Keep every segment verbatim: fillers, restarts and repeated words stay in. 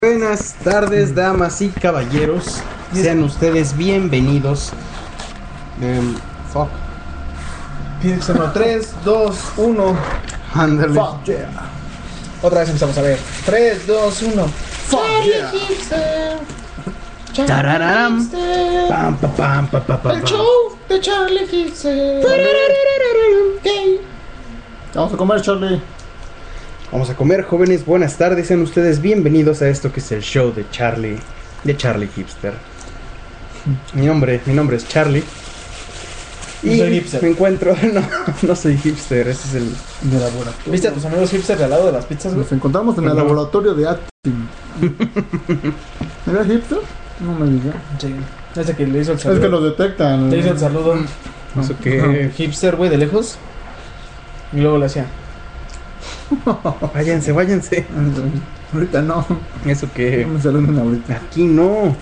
Buenas tardes, damas y caballeros. Sean ustedes bienvenidos. Um, fuck. Piénsalo, tres, dos, uno. Ándale. Fuck yeah. Otra vez empezamos a ver. tres, dos, uno. Fuck yeah. Tarararam. Pam, pa, pam, pa, pa, pa, El pam. show de Charlie Hixer. Vamos a comer, Charlie. Vamos a comer, jóvenes. Buenas tardes. Sean ustedes bienvenidos a esto que es el show de Charlie, de Charlie Hipster. Mi nombre, mi nombre es Charlie. Y Soy hipster. me encuentro, no, no soy hipster, ese es el De laboratorio. ¿Viste a tus amigos hipster al lado de las pizzas, güey? Nos encontramos en el No. laboratorio de Acting. ¿Era hipster? No me digas. Sí. Desde que le hizo el saludo. Es que lo detectan. Le hizo el saludo. eso que Hipster, güey, de lejos. Y luego le hacía. váyanse, váyanse. Ahorita no. Eso que No me saluden ahorita. aquí no.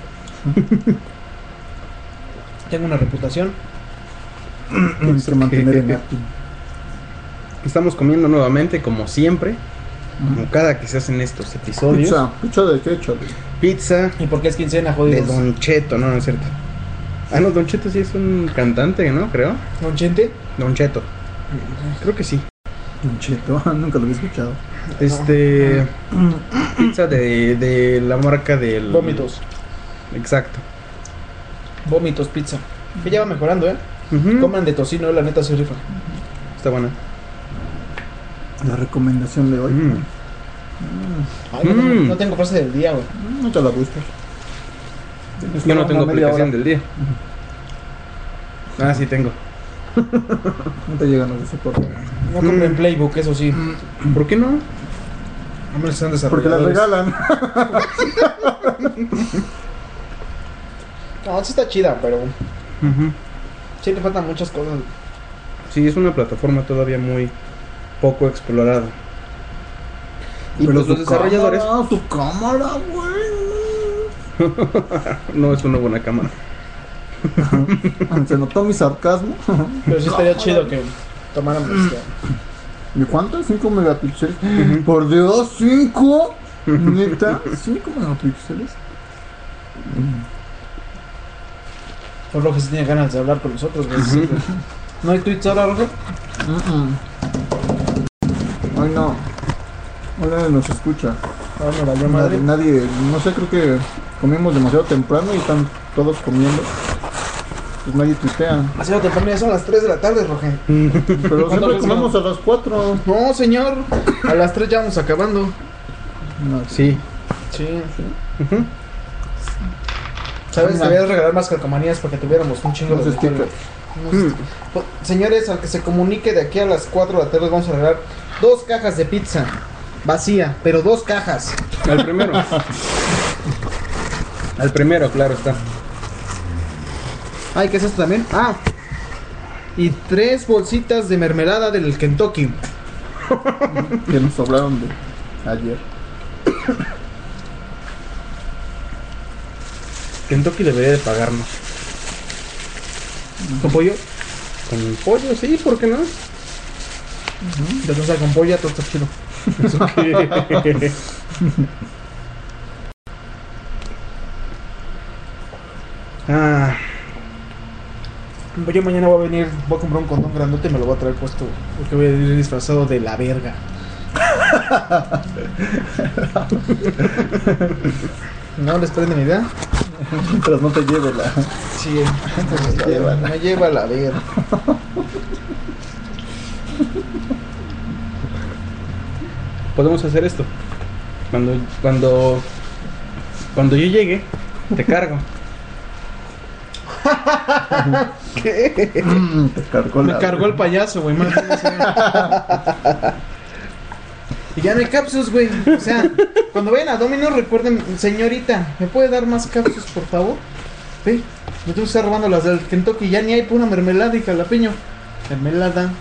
Tengo una reputación. Tienes que mantener en Acting. Estamos comiendo nuevamente como siempre, como cada que se hacen estos episodios. Pizza. ¿Pizza de qué, Charlie? Pizza ¿Y por qué es quincena, de jodidos? Don Cheto, no, no es cierto. Ah, no, Don Cheto sí es un cantante, ¿no? Creo. ¿Don Chente? Don Cheto. Creo que sí. Un cheto. Nunca lo había escuchado. Este pizza de, de la marca del Vómitos. Exacto. Vómitos, pizza. Que ya va mejorando, ¿eh? Ujú. Coman de tocino, la neta se rifa. Está buena. La recomendación de hoy. Mm. Ay, no, tengo, Mm. no tengo frase del día, güey. No te la buscas. Tienes Yo no una tengo media aplicación hora. del día. Ah, sí tengo. No te llegan los de soporte. No compren Playbook, eso sí. ¿Por qué no? No me lo están Porque la desarrollando. regalan. No, sí está chida, pero Ujú. sí le faltan muchas cosas. Sí, es una plataforma todavía muy poco explorada. Y Pero pues los su desarrolladores cámara, su cámara, güey. no es una buena cámara. Se notó mi sarcasmo. Pero sí estaría chido que tomaran este, ¿Y cuánto? ¿cinco megapíxeles? Por Dios, ¿cinco? ¿Neta? ¿cinco megapíxeles? por lo que se tiene ganas de hablar con nosotros, güey. Sí, güey. ¿No hay tweets ahora, Roger? Ay, no. Hoy nadie nos escucha. Ah, me valió Nadie, madre. nadie, no sé, creo que comimos demasiado temprano y están todos comiendo. Pues nadie tuitea. Demasiado temprano, ya son las tres de la tarde, Roger. Pero ¿Cuándo siempre ves, comemos a las cuatro. No, señor. A las tres ya vamos acabando. No, Sí. Sí. Ujú. ¿Sabes? Mira. Deberías regalar más calcomanías para que tuviéramos un chingo Los de stickers. Unos stickers. Pues, señores, al que se comunique de aquí a las cuatro de la tarde les vamos a regalar dos cajas de pizza. Vacía, pero dos cajas. Al primero. Al primero, claro está. Ay, ¿qué es esto también? Ah. Y tres bolsitas de mermelada del Kentucky. Que nos sobraron de ayer. Kentucky debería de pagarnos. ¿Con pollo? Con pollo, sí, ¿por qué no? De no con pollo, todo está chido. Eso que- ah, Yo mañana voy a venir, voy a comprar un condón grandote y me lo voy a traer puesto. Porque voy a ir disfrazado de la verga. ¿No les prende mi idea? Mientras no te lleve la... Sí, entonces Llévala. me lleva a la verga. podemos hacer esto. Cuando, cuando, cuando yo llegue, te cargo. ¿Qué? Mm, te cargó Me la... cargó el payaso, güey. Más bien, o sea. Y ya no hay capsus, güey. O sea, cuando vayan a Domino's, recuerden, señorita, ¿me puede dar más capsus, por favor? Ve, me tengo que estar robando las del Kentucky. Ya ni hay pura mermelada y jalapeño. Mermelada.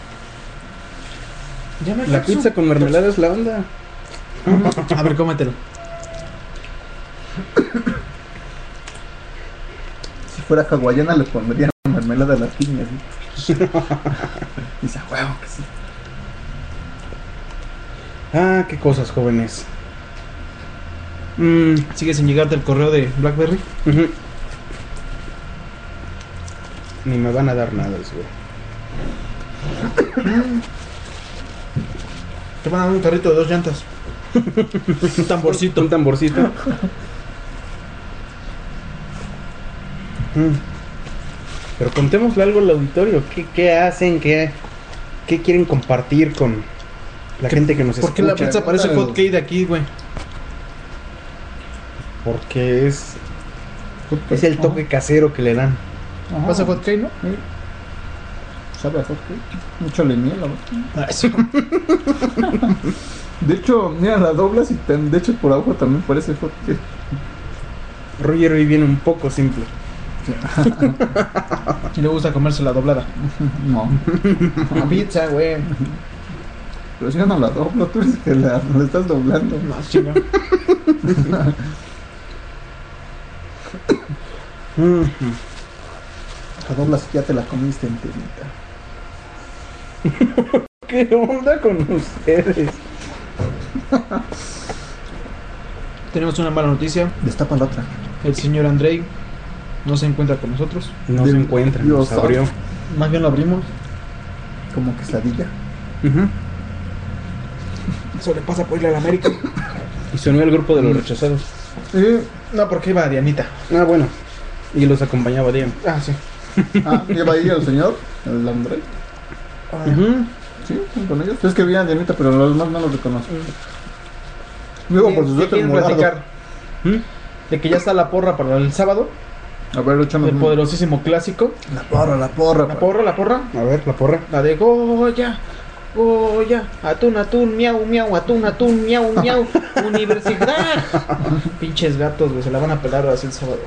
Ya no hay La capsu. pizza con mermelada es la onda. A ver, cómetelo. Si fuera hawaiana le pondría mermelada a las piñas. ¿Sí? Dice, a huevo que sí. Ah, qué cosas, jóvenes. Mm, Sigue sin llegarte el correo de BlackBerry. ujú. Ni me van a dar nada, güey. Te van a dar un carrito de dos llantas. Un tamborcito. Un tamborcito. Mm. Pero contémosle algo al auditorio. ¿Qué, qué hacen? ¿Qué, ¿Qué quieren compartir con la ¿Qué- gente que nos ¿Por qué escucha? la pizza parece hot cake de aquí, güey? Porque es, es el toque casero que le dan. Ajá. ¿Pasa hot cake, no? Sí. Sabe a hot cake. Mucho le miel, la verdad. Ah, sí. De hecho, mira, la doblas y te, de hecho por abajo también parece hot cake. Roger hoy viene un poco simple. Y le gusta comerse la doblada. No. La pizza, güey. Pero si yo no la doblo, tú eres que la, la estás doblando. No, chinga. Mm. La doblas y ya te la comiste enterita. ¿Qué onda con ustedes? Tenemos una mala noticia. Destapa la otra. El señor Andrei no se encuentra con nosotros. No Dios- se encuentran, Dios nos abrió. Más bien lo abrimos. Como quesadilla. Ujú. Eso le pasa por ir a la América. Y se unió al grupo de los rechazados. Sí. No, porque iba Dianita. Ah, bueno. Y los acompañaba Dian. Ah, sí. Ah, lleva ahí el señor, el André. Ah, Ujú. Sí, con ellos. Es que vi a Dianita, pero los demás no los reconozco. Luego por su ¿Qué suéter quieren morado. platicar? ¿Mm? De que ya está la porra para el sábado. A ver, échanos El un- poderosísimo clásico. La porra, la porra. La porra, la porra. A ver, la porra. La de Goya. Goya. Atún, atún, miau, miau, atún, atún, miau, miau. Universidad. Pinches gatos, güey. Se la van a pelar así el sábado.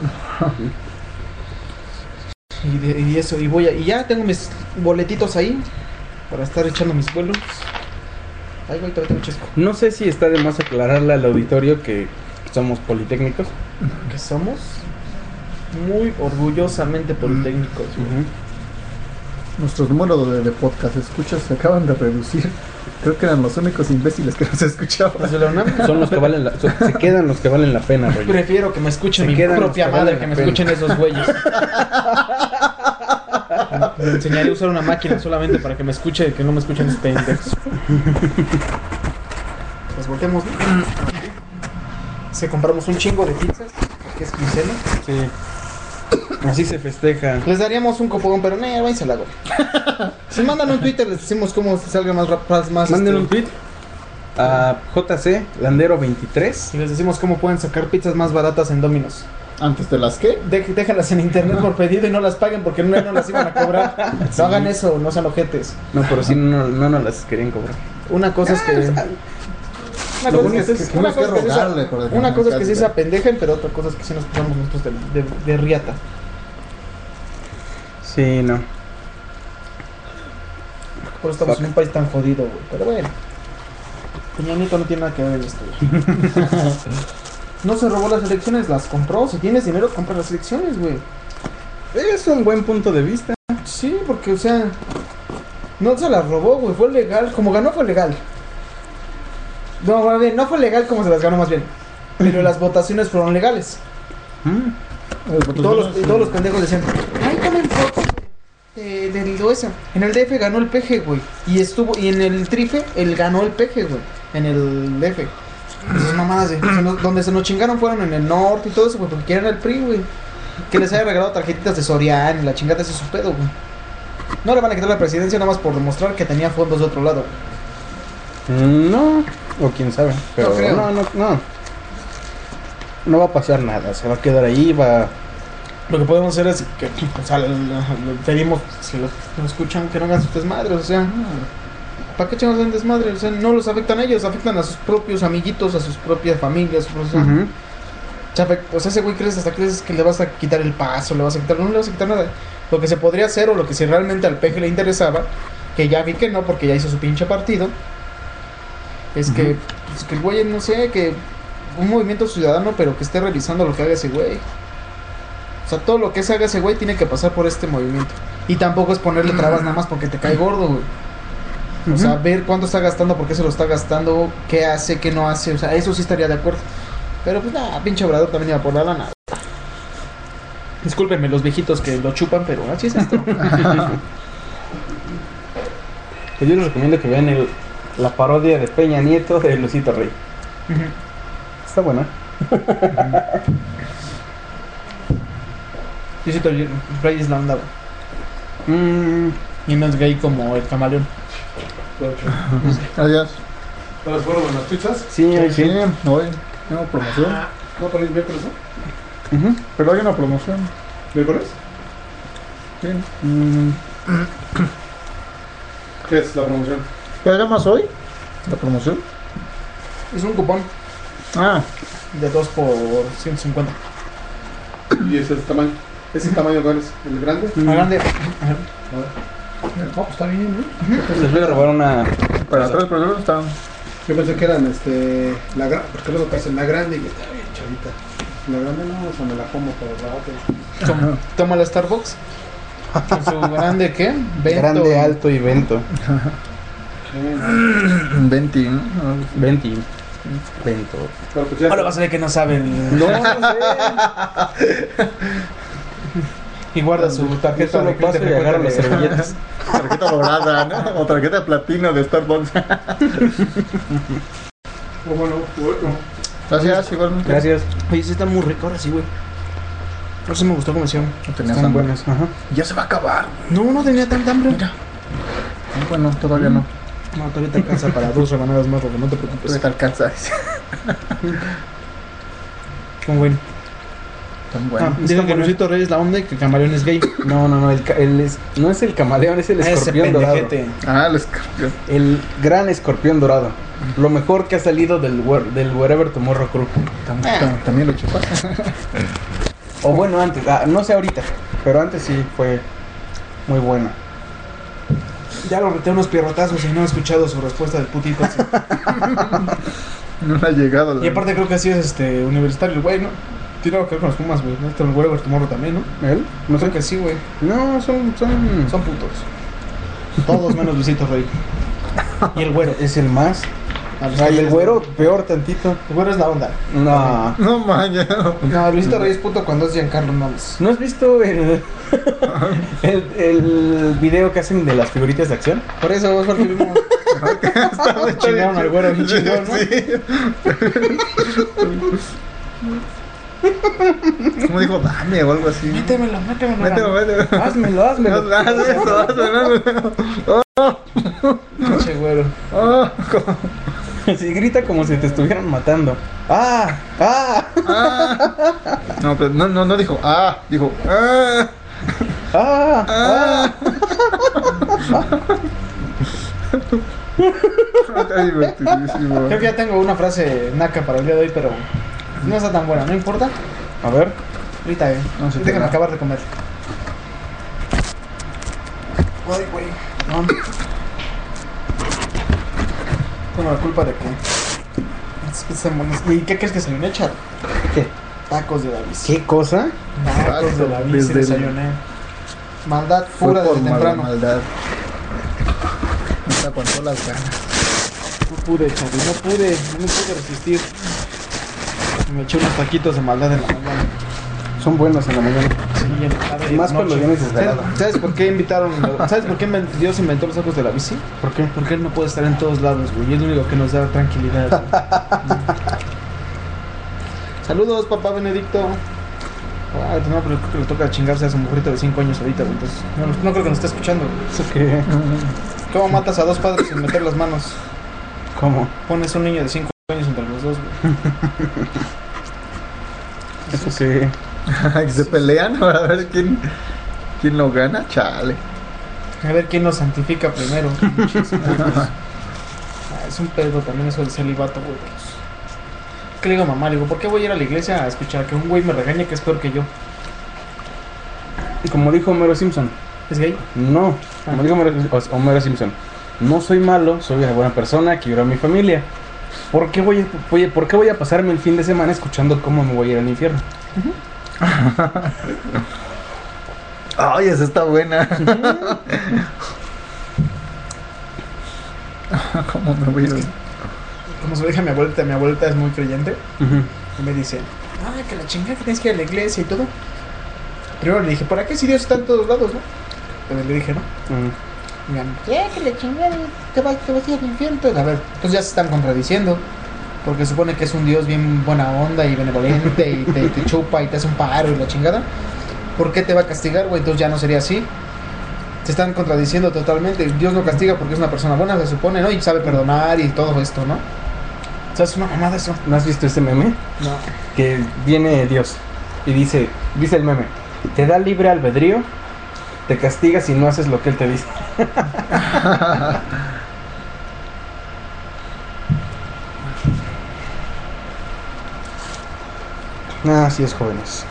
Y, de- y eso, y voy a, y ya tengo mis boletitos ahí para estar echando mis vuelos. Ay, güey, todavía tengo chesco. No sé si está de más aclararle al auditorio que somos politécnicos. Que somos muy orgullosamente politécnicos, güey. Ujú. Nuestros números de, de podcast escuchas se acaban de reducir. Creo que eran los únicos imbéciles que nos escuchaban. ¿Los de la UNAM? Son los que valen la, son- se quedan los que valen la pena, Roger. Prefiero que me escuchen Se mi quedan propia los que madre valen que la me pena. escuchen esos güeyes. Me enseñaré a usar una máquina solamente para que me escuche, que no me escuchen esos pendejos. Pues volteemos. Se compramos un chingo de pizzas, que es quincena. Sí. Así se festeja. Les daríamos un copón, pero no, váyanse la güey. Si mandan un Twitter, les decimos cómo salga más rápido. Más, Manden este, un tweet a J C Landero veintitrés. y les decimos cómo pueden sacar pizzas más baratas en Domino's. Antes de las que. De- déjalas en internet por pedido y no las paguen porque no, no las iban a cobrar. No hagan eso, no sean ojetes. No, pero sí no, no nos las querían cobrar. Una cosa es que. Una Lo cosa bueno es que, es que sí- una tienes que cosa es que sí se- rogarle, por ejemplo, una cosa es que sí casi. se apendejen, pero otra cosa es que sí nos pasamos nosotros de, de, de riata. Sí, no. Por eso estamos Fuck. en un país tan jodido, güey. Pero bueno. Peña Nieto no tiene nada que ver en esto, güey. No se robó las elecciones, las compró. Si tienes dinero, compra las elecciones, güey. Es un buen punto de vista. Sí, porque, o sea, no se las robó, güey. Fue legal. Como ganó, fue legal. No, más bien, no fue legal como se las ganó, más bien. Pero las votaciones fueron legales. Mm. Y todos los, y todos los pendejos decían, ay, tomen fotos de- del O S A. En el D F ganó el P G, güey. Y estuvo, y en el Trife, él ganó el P G, güey. En el D F. Esas mamadas de, se nos- donde se nos chingaron fueron en el norte y todo eso, güey, porque quieren el P R I, güey. Que les haya regalado tarjetitas de Sorian y la chingada ese su pedo, güey. No le van a quitar la presidencia nada más por demostrar que tenía fondos de otro lado. Mm, No, o quién sabe. Pero No creo. no, no, no. No va a pasar nada. Se va a quedar ahí, va. Lo que podemos hacer es que, o sea, le, le- le pedimos, si lo, lo escuchan, que no hagan sus desmadres, o sea, ¿para qué chingados hacen desmadre? O sea, no los afectan a ellos, afectan a sus propios amiguitos, a sus propias familias, o sea, Ujú. o sea, afect- o sea, ese güey crees hasta crees que le vas a quitar el paso, le vas a quitar, no le vas a quitar nada. Lo que se podría hacer, o lo que si realmente al P G le interesaba, que ya vi que no, porque ya hizo su pinche partido, es que, pues, que el güey, no sé, que un movimiento ciudadano, pero que esté revisando lo que haga ese güey. O sea, todo lo que se haga ese güey tiene que pasar por este movimiento. Y tampoco es ponerle trabas nada más porque te cae gordo, güey. O sea, ver cuánto está gastando, por qué se lo está gastando, qué hace, qué no hace. O sea, eso sí estaría de acuerdo. Pero pues nada, pinche Obrador también iba por la lana. Discúlpenme los viejitos que lo chupan, pero así es esto. Pues yo les recomiendo que vean el, la parodia de Peña Nieto de Luisito Rey. Ujú. Está buena. Luisito Rey es la onda, güey. Mm, Y no es gay como el camaleón. Adiós. ¿Para los juegos de las pizzas? sí, hoy sí. Sí, hoy. Tengo promoción. No, para el miércoles, ¿no? Ujú. Pero hay una promoción. ¿Miércoles? Sí. Mm, ¿Qué es la promoción? ¿Qué más hoy? La promoción. Es un cupón Ah, de dos por ciento cincuenta. Y ese es el tamaño. ¿Ese tamaño cuál es? ¿El grande? Más grande. Ajá. No, pues está bien, ¿no? les voy a robar una. para tres personas están. Yo pensé que eran este. La gra- porque luego te hacen la grande y está bien chavita. La grande no, o sea, me la como por rato. Tom- Toma la Starbucks. Con su grande, ¿qué? Vento. Grande, alto y vento. veinte, ¿no? Venti. Vento. Pero pues ya. Ahora vas a ver que no saben. No, no sé. Y guarda su Yo tarjeta solo de paso y agarro las servilletas. Tarjeta dorada, ¿no? O tarjeta de platino de Starbucks. Oh, bueno, bueno. Gracias, igualmente. Gracias. Oye, sí está muy rico ahora sí, güey. No sé, me gustó cómo hicieron. No tenías Están hambre. buenas. Ajá. Ya se va a acabar. No, no tenía tanta hambre. No, bueno, todavía no. No, todavía te alcanza para dos rebanadas más, Robo, no te preocupes. Todavía te alcanza. Como bueno. Tan Ah, bueno. digo que Luisito Rey es la onda y que el camaleón es gay. No, no, no. El, ca- el es, no es el camaleón, es el Ese escorpión dorado. pendejete. Ah, el escorpión. El gran escorpión dorado. Lo mejor que ha salido del, Where- del Wherever Tomorrow Crew. Tam- tam- También lo chupas. O bueno, antes. Ah, no sé ahorita. Pero antes sí fue muy bueno. Ya lo reté unos pierrotazos y no he escuchado su respuesta del putito. así. No le ha llegado. La... Y aparte creo que así es este universitario el güey, ¿no? Tiene algo que ver con los Pumas, güey. No está el Wherever Tomorrow también, ¿no? ¿Él? No sé. Creo que sí, güey. No, son. son... Son putos. Todos menos Luisito Rey. Y el güero. Es el más. Ah, pues, Ay, el es- güero, peor tantito. El güero es la onda. No. No, maña. No, Luisito Rey es puto cuando es Giancarlo Nones. ¿No has visto el, el, el video que hacen de las figuritas de acción? Por eso vos porque vimos. Chingaron al güero, bien chingón, ¿no? Como dijo, dame o algo así. Métemelo, métemelo. Mételo, mételo. Házmelo, házmelo. Haz eso, hazlo. Pinche güero. Oh, como- Así grita como si te estuvieran matando. ¡Ah! ¡Ah! ah. No, pero no, no, no dijo, ah, dijo, ah, ¡Ah! ah. Está divertidísimo. Creo que ya tengo una frase naca para el día de hoy, pero no está tan buena, no importa. A ver. Ahorita, eh. No, sí, Déjame te- acabar de comer. Ay, güey. No. Tengo la culpa de que. Es que están buenos. ¿Y qué crees que se me echa? ¿Qué? Tacos de la bici. ¿Qué cosa? Tacos de la bici Desde el- desayuné. Maldad Fue pura por desde mal- temprano. maldad. No aguantó las ganas. No pude, Chavi, no pude, no pude resistir. Me eché unos taquitos de maldad en la mañana. Son buenos en la mañana. Sí, en la tarde y Más en la cuando noche. vienes desvelado. ¿Sabes, ¿Sabes por qué invitaron? ¿Sabes por qué inven- Dios inventó los tacos de la bici? ¿Por qué? Porque él no puede estar en todos lados, güey. Y es lo único que nos da tranquilidad. güey. Saludos, papá Benedicto. Ah, no, pero creo que le toca chingarse a su mujerita de cinco años ahorita, güey. Entonces, no, no creo que nos esté escuchando. güey. ¿Eso qué? ¿Cómo matas a dos padres sin meter las manos? ¿Cómo? Pones un niño de cinco años entre los dos, güey. ¿Eso qué? Que se pelean para ver quién, quién lo gana, chale. A ver quién nos santifica primero. Pinches putos. Ah, es un pedo también eso del celibato, güey. Pues, ¿qué le digo a mamá? Le digo, ¿por qué voy a ir a la iglesia a escuchar que un güey me regañe que es peor que yo? Y como dijo Homero Simpson. ¿Es gay? No. Como dijo Homero, Homero Simpson. No soy malo, soy una buena persona, quiero a mi familia. ¿Por qué voy a, voy a- ¿por qué voy a pasarme el fin de semana escuchando cómo me voy a ir al infierno? Ay, esa está buena. ¿Cómo me voy a ir? Como se lo dije a mi abuelita, mi abuelita es muy creyente. Y me dice, ah, que la chingada que tienes que ir a la iglesia y todo. Primero le dije, ¿para qué si Dios está en todos lados, no? Entonces le dije, ¿no? Mm. Y me dijeron, ¿qué? Que la chingada, te vas, te vas a ir al infierno. Entonces, a ver, entonces ya se están contradiciendo. Porque supone que es un Dios bien buena onda y benevolente y te, te chupa y te hace un paro y la chingada. ¿Por qué te va a castigar, güey? Entonces ya no sería así. Se están contradiciendo totalmente. Dios no castiga porque es una persona buena, se supone, ¿no? Y sabe perdonar y todo esto, ¿no? O sea, es una mamada eso. ¿No has visto ese meme? No. Que viene Dios y dice, dice el meme, te da libre albedrío, te castiga si no haces lo que él te dice. Ah, así es, jóvenes.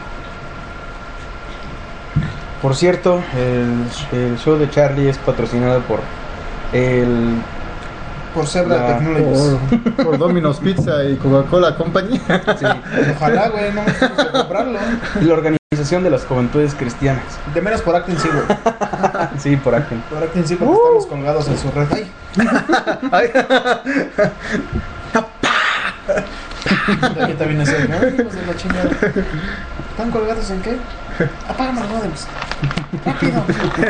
Por cierto, el, el show de Charlie es patrocinado por el... Por Zebra La- Technologies. Por, por Domino's Pizza y Coca-Cola Company. sí, Ojalá, güey, no me tengo que comprarlo. la Organización de las Juventudes Cristianas. De menos por Acting sí, güey. Sí, por Acting. Por Acting sí, porque estamos colgados en su red. Ay. Aquí también es el, ¿no? Hijos de la chingada. ¿Están colgados en qué? Apágame los modems. Rápido.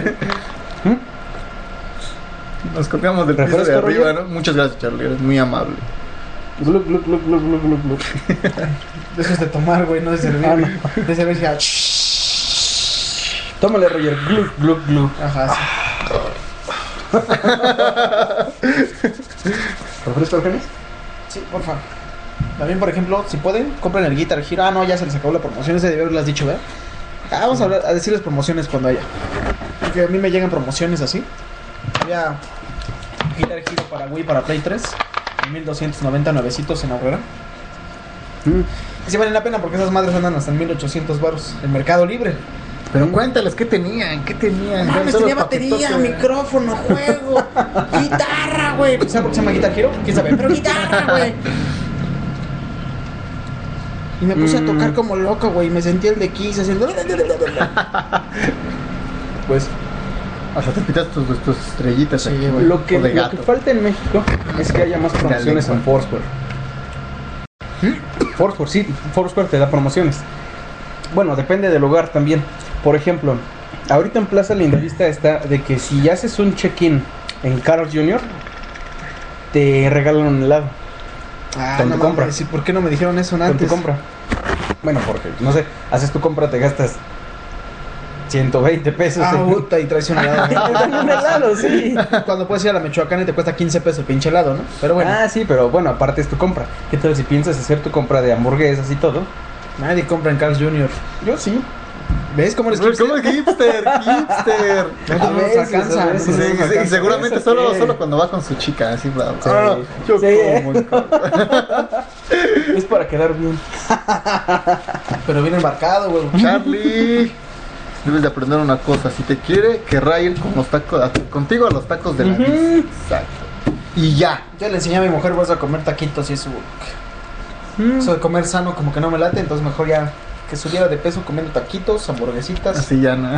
Nos copiamos del piso ¿Refresco, de arriba, Roger? ¿no? Muchas gracias, Charlie, eres muy amable. Gluk, gluk, gluk, gluk, gluk, gluk, gluk. Eso es de tomar, güey, no de servir. Ah, no. De servir ya. Tómale, Roger. Gluk, gluk, gluk. Ajá, sí. ¿Refresco, Genes? Sí, por favor. También, por ejemplo, si pueden, compren el Guitar Hero. Ah, no, ya se les acabó la promoción. Ese debió haberlas dicho, ¿verdad? Ah, vamos a, hablar, a decirles promociones cuando haya. Porque a mí me llegan promociones así. Había Guitar Hero para Wii, para Play tres. En mil doscientos noventa nuevecitos en Aurrera. Mm. Y sí valen la pena porque esas madres andan hasta en mil ochocientos baros. En Mercado Libre. Pero cuéntales, ¿qué tenían? ¿Qué tenían? No mames, Solo tenía batería, paquetote. micrófono, juego, guitarra, güey. ¿Sabes por qué se llama Guitar Hero? ¿Quién sabe? Pero guitarra, güey. Y me puse Mm. a tocar como loco, güey. Me sentí el de Kiss haciendo. Pues Hasta te pitas tus, tus estrellitas Sí, aquí, güey. lo que, o de lo gato. que falta en México es que haya más promociones en Foursquare. Foursquare, sí, Foursquare te da promociones. Bueno, depende del lugar también. Por ejemplo, ahorita en Plaza Lindavista está de que si haces un check-in en Carl's junior, te regalan un helado Ah, Con no tu compra. mames, ¿y por qué no me dijeron eso con antes? tu compra. Bueno, porque, no sé, haces tu compra, te gastas ciento veinte pesos. Ah, en- puta, y traes un helado. Te dan un helado, sí. Cuando puedes ir a la Michoacán y te cuesta quince pesos el pinche helado, ¿no? Pero bueno, Ah, sí, pero bueno, aparte es tu compra. ¿Qué tal si piensas hacer tu compra de hamburguesas y todo? nadie compra en Carl's junior Yo sí. ¿Ves cómo eres Uy, hipster? ¿Cómo es hipster? Hipster. No, A no nos veces, alcanza, a ¿no? veces. Sí, sí, sí, y seguramente ¿Eso solo, qué? solo cuando va con su chica, así, bravo. Sí. Ah, yo Sí. como en casa. Es para quedar bien. Pero bien embarcado, güey. Charlie, debes de aprender una cosa. Si te quiere, querrá ir con los tacos, a- contigo a los tacos de la Ujú. Liz. Exacto. Y ya. Yo le enseñé a mi mujer, vas a comer taquitos y eso. Eso de comer sano como que no me late, entonces mejor ya que subiera de peso comiendo taquitos, hamburguesitas. Así ya no.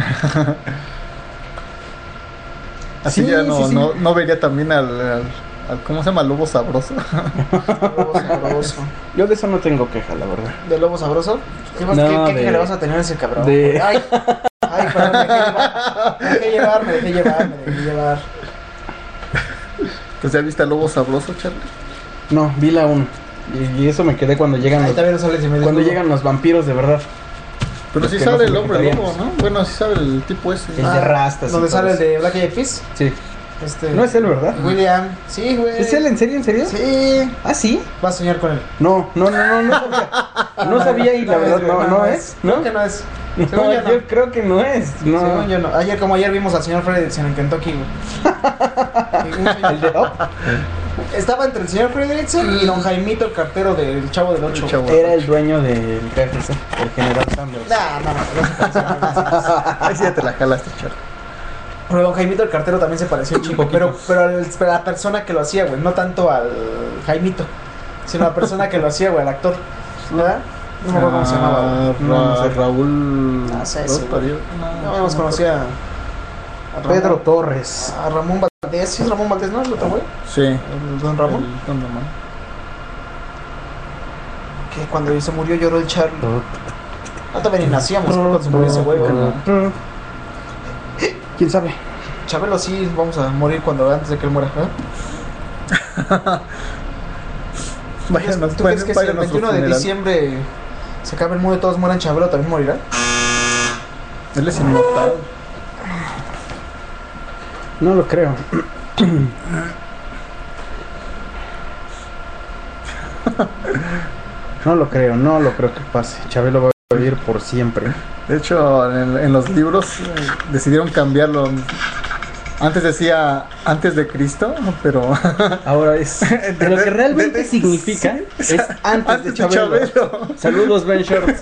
Así Sí, ya no, sí, sí. no, no vería también al, al, al- ¿cómo se llama? Lobo sabroso. Lobo sabroso. Yo de eso no tengo queja, la verdad. ¿De lobo sabroso? ¿Qué, vas, No, ¿qué, qué de- queja le vas a tener a ese cabrón? de- güey? Ay, ay, perdón, me dejé llevar. Me dejé llevar, me dejé llevar, me dejé llevar. ¿Pues ya viste al Lobo sabroso, Charlie? No, vi la uno. Y, y eso me quedé cuando llegan Ahí los, también no sale si me cuando desnudo. llegan los vampiros de verdad. Pero Los sí que no sale son el hombre lobo, vegetarianos. ¿no? Bueno, sí sabe el tipo ese. El de rastas y ¿Dónde todo sale el eso. de Black Eyed Peas? Sí. Este, No es él, ¿verdad? William. Sí, güey. ¿Es él? ¿En serio? ¿En serio? Sí. ¿Ah, sí? Vas a soñar con él. No, no, no, no, no sabía. No sabía y la verdad no, no es, Creo ¿no? que no es. No, Según yo no. yo creo que no es. No. Según yo no. Ayer, como ayer vimos al señor Fredrickson en Kentucky, güey. Y un señor- El de Up Estaba entre el señor Fredrickson y don Jaimito, el cartero del Chavo del Ocho. El Chavo. era el dueño del K F C, el general Sanders. Nah, no, no, no se parecía. Ahí sí ya te la jalaste, Charlie. Pero don Jaimito, el cartero, también se pareció un chingo. Pero, pero, al- pero a la persona que lo hacía, güey. No tanto al Jaimito, sino a la persona que lo hacía, güey, al actor. ¿Verdad? No me acuerdo cómo se llamaba, güey. Ah, No, no sé. Ra- Raúl. Ah, sí, ese, Rota, güey. yo- No, hemos conocido a, a Ramón- Pedro Torres. A Ramón Valdés. ¿Sí es Ramón Valdés, no? ¿El otro güey? Sí. El don Ramón. El Don Ramón. Que cuando se murió lloró el Charlie. No, también ni nacíamos cuando se murió ese güey, ¿verdad? ¿Quién sabe? Chabelo sí, vamos a morir cuando antes de que él muera, ¿eh? Vayan, ¿Tú crees que si el veintiuno de diciembre se acaba el mundo y todos mueran, Chabelo también morirá? Él es inmortal. No lo creo. No lo creo, no lo creo que pase. Chabelo va a vivir por siempre. De hecho, en, en los libros eh, decidieron cambiarlo. Antes decía antes de Cristo, pero Ahora es. De lo que realmente de- significa sí, es antes, antes de de Chabelo. Chabelo. Saludos, Ben Shorts.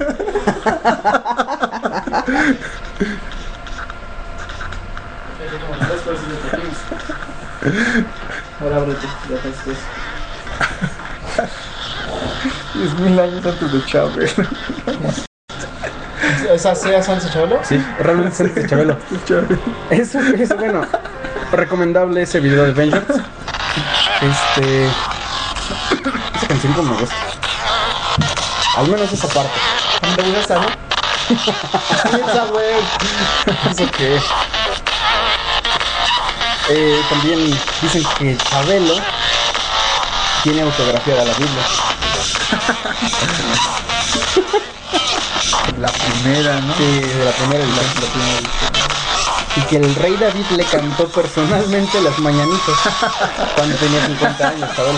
Ahora ábrete, ya te ves. diez mil años antes de Chabelo. ¿Esa sea Sansa Chabelo? Sí, realmente es antes de Chabelo. Chabelo. Eso es bueno. Recomendable ese video de Ben Shorts. Este. Esa canción como me gusta. Al menos esa parte. ¿Te gusta esa, no? Esa, güey. Eso que. Eh, también dicen que Chabelo tiene autografía de la Biblia. La primera, ¿no? Sí, de la primera edición. La primera edición. Y que el rey David le cantó personalmente las mañanitas cuando tenía cincuenta años, Chabelo.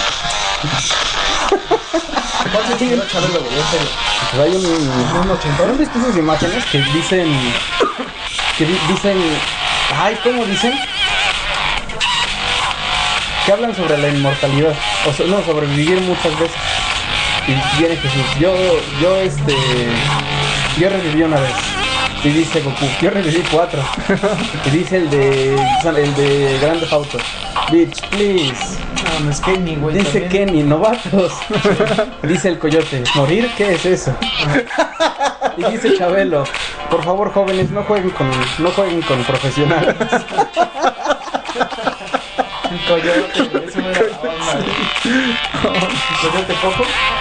¿Cuánto tiene Chabelo, güey? En serio. Pues hay un. ¿Un ochentón? ¿No han visto esas imágenes que dicen. que di- dicen. Ay, ¿cómo dicen? Que hablan sobre la inmortalidad. O so- no, sobrevivir muchas veces. Y viene Jesús. Yo, yo, este. Yo reviví una vez. Y dice Goku, yo reviví cuatro. Y dice el de. el de Grand Theft Auto. Bitch, please. No, no es Kenny, güey. Dice también. Kenny, novatos. Dice el coyote, ¿morir? ¿Qué es eso? Y dice Chabelo, por favor jóvenes, no jueguen con, no jueguen con profesionales. El coyote, güey. Eso no era la onda, güey. ¿El coyote cojo?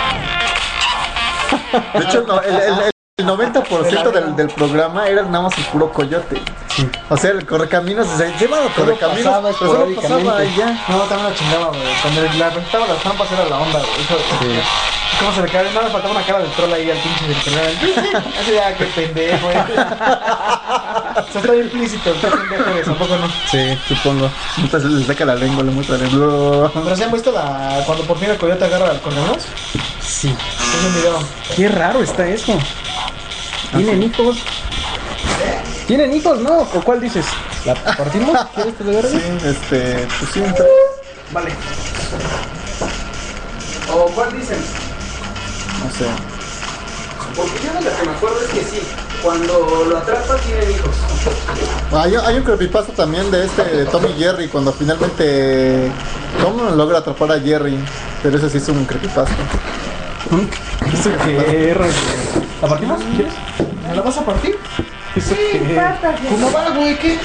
De hecho, no, el, el, el noventa por ciento del, del programa era nada más el puro coyote. Sí. O sea, el correcaminos, se lleva Solo correcaminos, pasaba pero solo esporádicamente. pasaba y ya. No, también la chingaba, güey. Cuando le rentaba las trampas era la onda, güey. Eso, Sí. ¿Cómo se le cae? Nada, faltaba una cara del troll ahí al pinche del troll. Ese ya, qué pendejo, güey. O sea, está bien implícito, qué pendejo eres, tampoco no. Sí, supongo. Entonces le saca la lengua, le muestra el blue. Pero ¿se han visto la... cuando por fin el coyote agarra al cornemulos? Sí. Es un video. Qué raro está eso. ¿Tienen hijos? ¿Tienen hijos? No. ¿O cuál dices? ¿La partimos? ¿Quieres que de verga? Sí, este, pues sí, un tres. Vale. ¿O cuál dicen? No sé. Porque yo de lo que me acuerdo es que sí. Cuando lo atrapa tienen hijos. Hay, hay un creepypasta también de este de Tom y Jerry cuando finalmente Tom logra atrapar a Jerry, pero ese sí es un creepypasta. ¿Eso qué? ¿La partimos? ¿Quieres? ¿Me la vas a partir? ¿Eso qué? ¿Cómo va, güey? ¿Qué?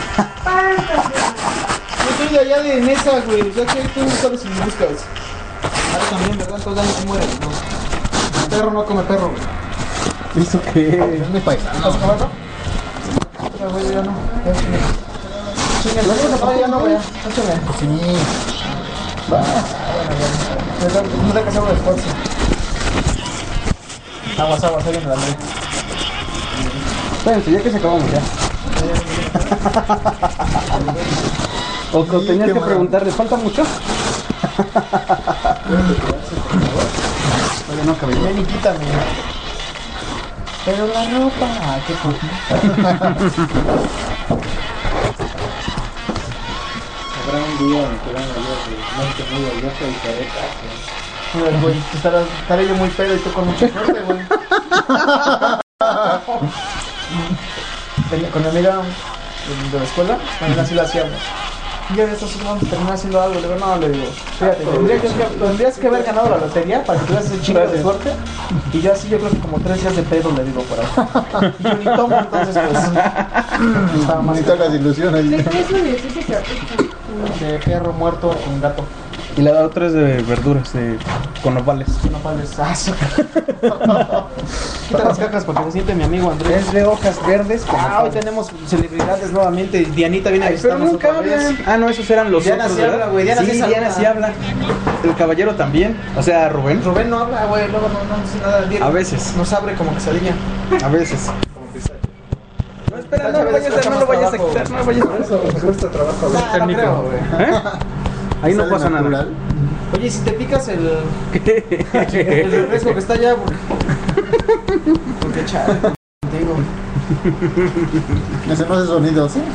Yo soy de allá de Nesa, güey. O sea que tú sabes si me buscas. Ahora también, ¿verdad? Entonces ya no se muere, ¿no? El perro no come perro, güey. ¿Eso qué? Es mi paisano. ¿Vas a comer, no? Ya, güey, ya no. Ya, chingue. Chingue, ¿lo vas a parar? Ya no, güey. Échame. Sí. Va. Bueno, ya. No te que hacer un esfuerzo. Aguas, aguas, ahí viene la André. Espérense, ya que se acabamos ya. O que Sí, tenías qué que mal. preguntarle, ¿falta mucho? Oye, no, cabello. Ven y quítame. Pero la ropa, qué puto. Habrá un día en que van a hablar de norte muy valioso y caretas. Mira, güey, estará, estaré yo muy pedo y tú con mucha suerte, güey. Tenía- Con mi amiga de- de la escuela, también así lo hacíamos. Un día de estos vamos a terminar haciendo algo. Le digo, no, le digo, fíjate, tendrías que, tendrías que haber ganado la lotería para que tuvieras ese chingo de suerte. Y yo así, yo creo que como tres días de pedo le digo por ahí. Y yo ni tomo, entonces pues. Estaba más Ni te hagas ilusiones. ¿De qué es lo de ese capítulo? de perro muerto con gato. Y la otra es de verduras, de con nopales. No vales. Ah, sí. Quita las cajas porque se siente mi amigo Andrés. Es de hojas verdes con Ah, hoy nopales. tenemos celebridades nuevamente. Dianita viene a Ay, pero visitarnos nunca otra vez. hablan. Ah, no, esos eran los Diana otros, sí ¿verdad? habla, güey, Diana sí, sí Diana saluda. sí habla. El caballero también. O sea, Rubén. Rubén no habla, güey, luego no, no dice nada. Diego A veces. nos abre como quesadilla. A veces. No, espera, no lo vayas a, no lo vayas a quitar, no lo vayas a Eso me cuesta trabajo. Ah, no técnico. creo, güey. ¿Eh? Ahí no ¿Sale pasa nada. natural? Oye, si te picas el, el refresco que está allá, porque, porque chale, contigo. Ese no hace sonido, ¿sí?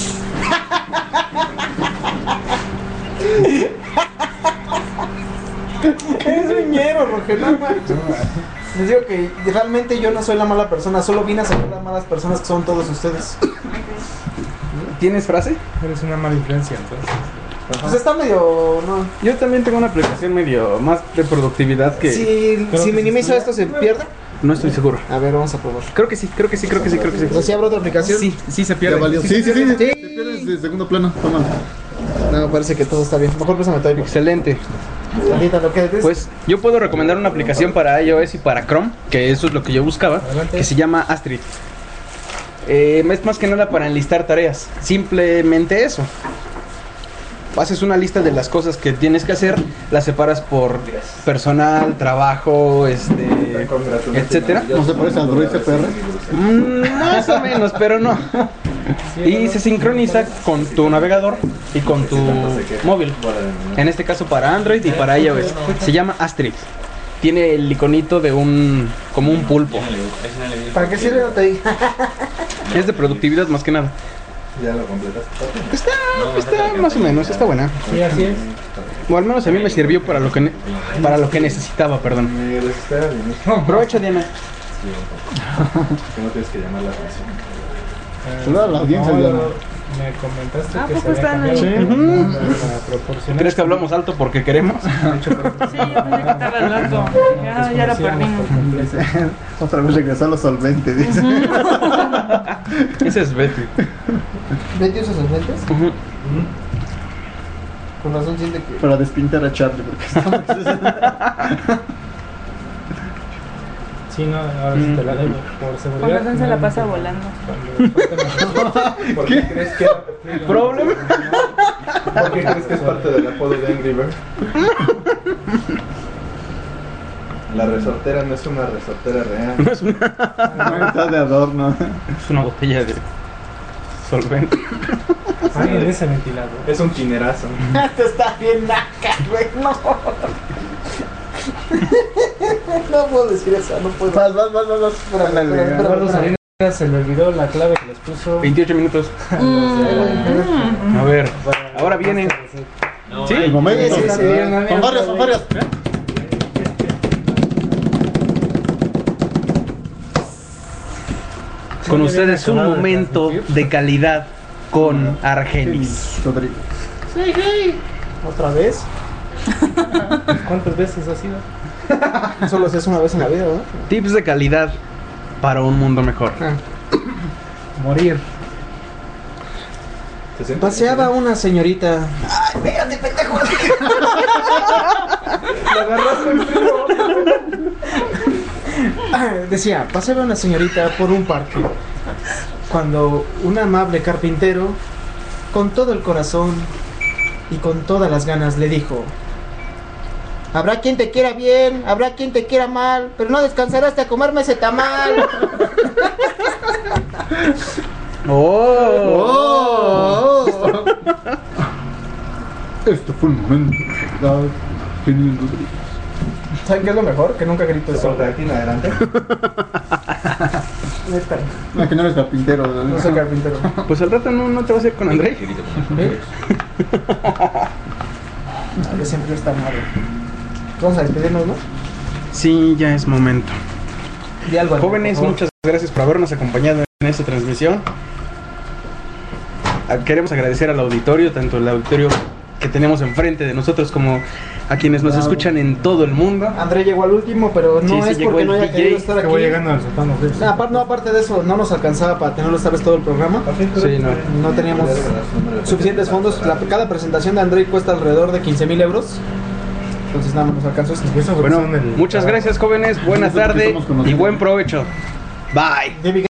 Eres viñero, Roger, no manches. Les digo que realmente yo no soy la mala persona, solo vine a sacar las malas personas que son todos ustedes. ¿Tienes frase? Eres una mala influencia, entonces. Pues está medio, no. Yo también tengo una aplicación medio más de productividad que Si, Creo si que minimizo se esto, ¿se pierde? no estoy seguro. A ver, vamos a probar. Creo que sí, creo que sí, creo que sí, creo que sí. ¿O si abro otra aplicación? Sí, sí se Ya pierde. valió. Sí, sí, sí, se sí. pierde. Te pierdes de segundo plano. Toma. No, parece que todo está bien. Mejor pésame todo. Excelente. Tantita, lo que es. Pues yo puedo recomendar una aplicación para iOS y para Chrome, que eso es lo que yo buscaba, Adelante. que se llama Astrid. Eh, es más que nada para enlistar tareas, simplemente eso. Haces una lista de las cosas que tienes que hacer, las separas por personal, trabajo, este, etcétera. ¿No se parece al Android C P R? Mm, más o menos, pero no. Y se sincroniza con tu navegador y con tu móvil. En este caso para Android y para iOS. Se llama Astrid. Tiene el iconito de un, como un pulpo. ¿Para qué sirve? No te digo. Es de productividad más que nada. ¿Ya lo completaste? Está, está más o menos, está buena. Sí, así es. O al menos a mí me sirvió para lo que, ne- para lo que necesitaba, perdón. Me desespera de mí. Aprovecha, Diana. Sí, un poco. Que no tienes que llamar la atención. Saluda a la audiencia, No, Diana. me comentaste Ah, que ¿poco se había están cambiado ahí? el Sí. nombre para proporcionar. ¿Crees que hablamos alto porque queremos? Sí, yo pensé que estaba al rato. Ya, ya la perdimos. Otra vez regresó a los solventes, dice. Ese es Betty. ¿Betty usa sus lentes? Ujú. Con razón siente que. Para despintar a Charlie, porque estamos... Sí, no, ahora sí te la debo. Por Con seguridad. razón se la pasa volando. ¿Por qué crees que ¿Problema? ¿Por qué crees que es parte del apodo de Angry Bird? La resortera no es una resortera real. No es una, No, está de adorno. es una botella de solvente. Ay, en ese ventilador. Es un quinerazo. Esto está bien naca, güey. No. No puedo decir eso, no puedo. Vas, vas, vas, vas, vas. Espérame, Ándale. espérame, espérame. Eduardo Salinas se le olvidó la clave que les puso. veintiocho minutos. Mm. A ver, ahora viene. ¿Sí? El momento. Sí, sí, sí. Son varias, son varias. Con ustedes un momento de calidad con Argenis. Rodrigo. ¿Otra vez? ¿Cuántas veces ha sido? Solo se hace una vez en la vida, ¿no? Tips de calidad para un mundo mejor. Morir. ¿Se siente? Paseaba una señorita. ¡Ay, fíjate, pendejo! Lo agarraste en frío. Decía, paseaba una señorita por un parque. Cuando un amable carpintero, con todo el corazón y con todas las ganas, le dijo: habrá quien te quiera bien, habrá quien te quiera mal, pero no descansarás hasta comerme ese tamal. Oh. ¡Oh! Este fue el momento. ¿Verdad? Genial, Rodrigo. ¿Saben qué es lo mejor? Que nunca grito ¿Se eso. corta de aquí en adelante? Neta, No, que no eres carpintero. no soy carpintero. Pues al rato no, no te vas a ir con André. ¿Eh? Que siempre está mal. Vamos a despedirnos, ¿no? Sí, ya es momento. Di algo, André, Jóvenes, por favor. muchas gracias por habernos acompañado en esta transmisión. Ah, Queremos agradecer al auditorio, tanto el auditorio que tenemos enfrente de nosotros, como a quienes nos escuchan en todo el mundo. André llegó al último, pero no Sí, sí, es llegó porque el no haya D J, querido estar Que aquí. voy llegando al sótano. sí. Ah, aparte, no, aparte de eso, no nos alcanzaba para tenerlo esta vez todo el programa. Sí, no. No teníamos suficientes fondos. La- cada presentación de André cuesta alrededor de quince mil euros. Entonces nada más nos alcanzó esto. Y eso porque Bueno, son el- muchas gracias, jóvenes. Buena Eso porque tarde somos conocidos. y buen provecho. Bye. David